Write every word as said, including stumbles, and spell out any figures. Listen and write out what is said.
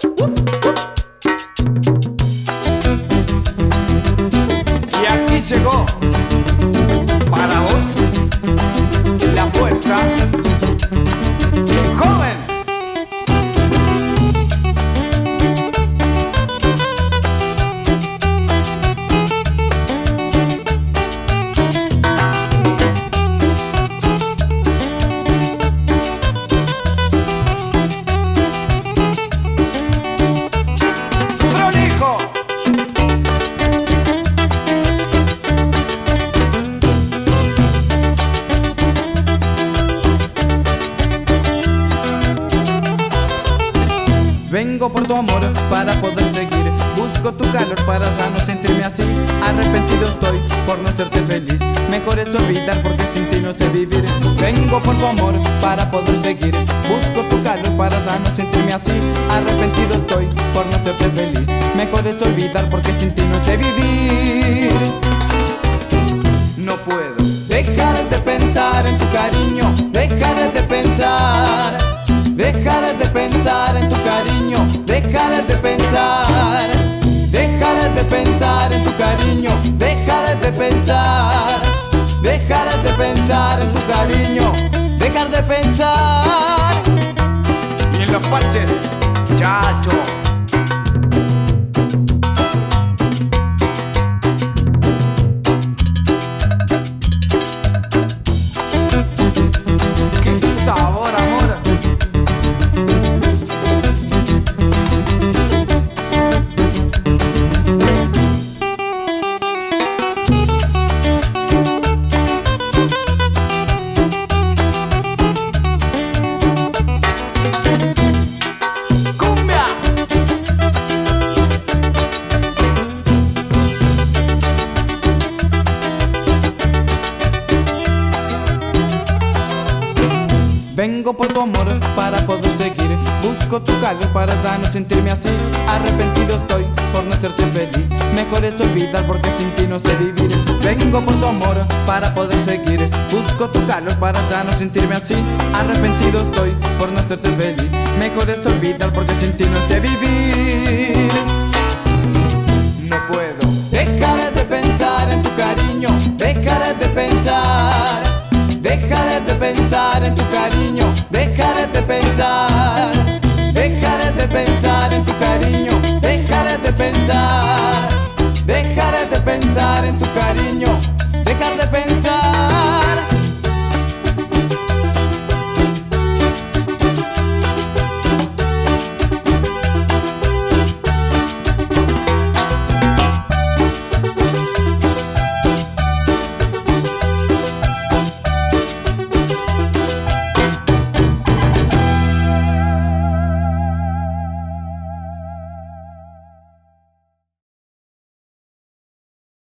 Y aquí llegó para vos la fuerza joven. Vengo por tu amor para poder seguir. Busco tu calor para ya no sentirme así. Arrepentido estoy por no serte feliz. Mejor es olvidar porque sin ti no sé vivir. Vengo por tu amor para poder seguir. Busco tu calor para ya no sentirme así. Arrepentido estoy por no serte feliz. Mejor es olvidar porque sin ti no sé vivir. No puedo dejar de pensar en tu cariño. Dejar de pensar. Dejar de pensar en tu cariño, dejar de pensar, dejar de pensar en tu cariño, dejar de pensar, dejar de pensar en tu cariño, dejar de pensar. Y en los parches, chacho. Qué sabor, amor. Vengo por tu amor para poder seguir. Busco tu calor para ya no sentirme así. Arrepentido estoy por no serte feliz. Mejor es olvidar porque sin ti no sé vivir. Vengo por tu amor para poder seguir. Busco tu calor para ya no sentirme así. Arrepentido estoy por no serte feliz. Mejor es olvidar porque sin ti no sé vivir. No puedo dejar de pensar en tu cariño. Dejar de pensar. Dejar de pensar en tu cariño, dejar de pensar, dejar de pensar en tu cariño, dejar de pensar, dejar de pensar en tu cariño,